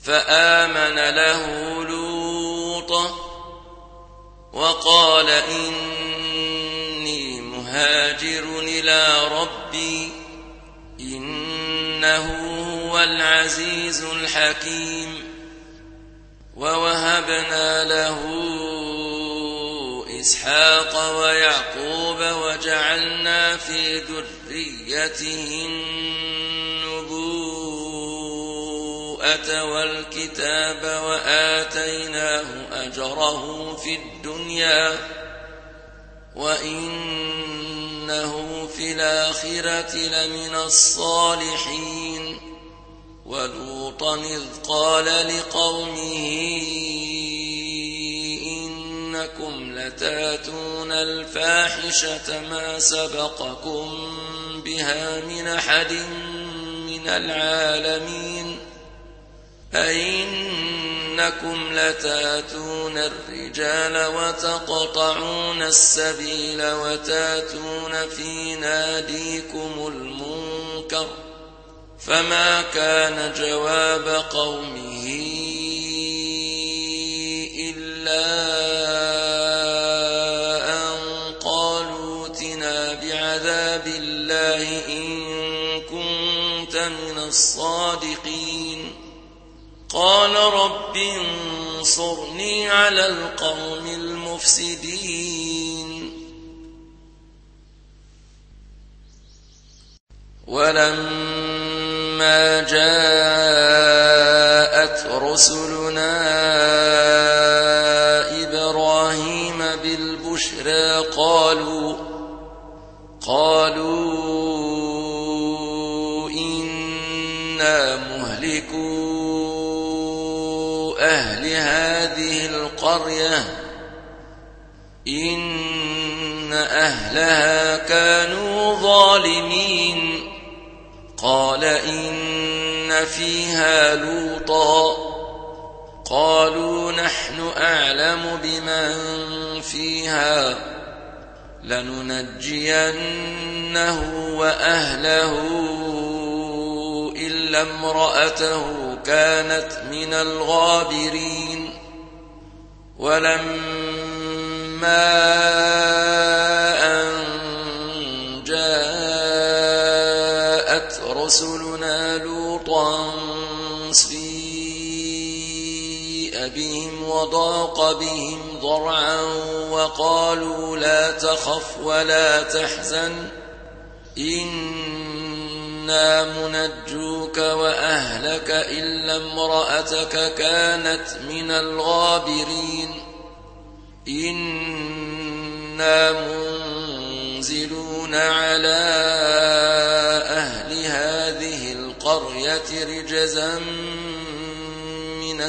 فآمن له لوط وقال إني مهاجر إلى ربي إنه هو العزيز الحكيم. ووهبنا له إسحاق ويعقوب وجعلنا في ذريته النبوءة والكتاب وآتيناه أجره في الدنيا وإنه في الآخرة لمن الصالحين. ولوطا إذ قال لقومه إنكم لتاتون الفاحشة ما سبقكم بها من أحد من العالمين أئنكم لتاتون الرجال وتقطعون السبيل وتاتون في ناديكم المنكر. فما كان جواب قومه إلا أن قالوا ائتنا بعذاب الله إن كنت من الصادقين. قال رب انصرني على القوم المفسدين. ولما جاءت رسلنا إبراهيم بالبشرى قالوا إنا مهلكو أهل هذه القرية إن أهلها كانوا ظالمين. قال إن فيها لوطا قالوا نحن أعلم بمن فيها لننجينه وأهله إلا امرأته كانت من الغابرين. ولما أن جاءت رسلنا لوطا سيء بهم وضاق بهم ذرعا وقالوا لا تخف ولا تحزن إنا منجوك وأهلك إلا امرأتك كانت من الغابرين. إنا منزلون على أهل هذه القرية رجزا من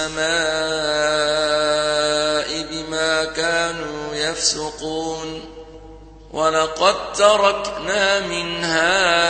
السماء بما كانوا يفسقون. ولقد تركنا منها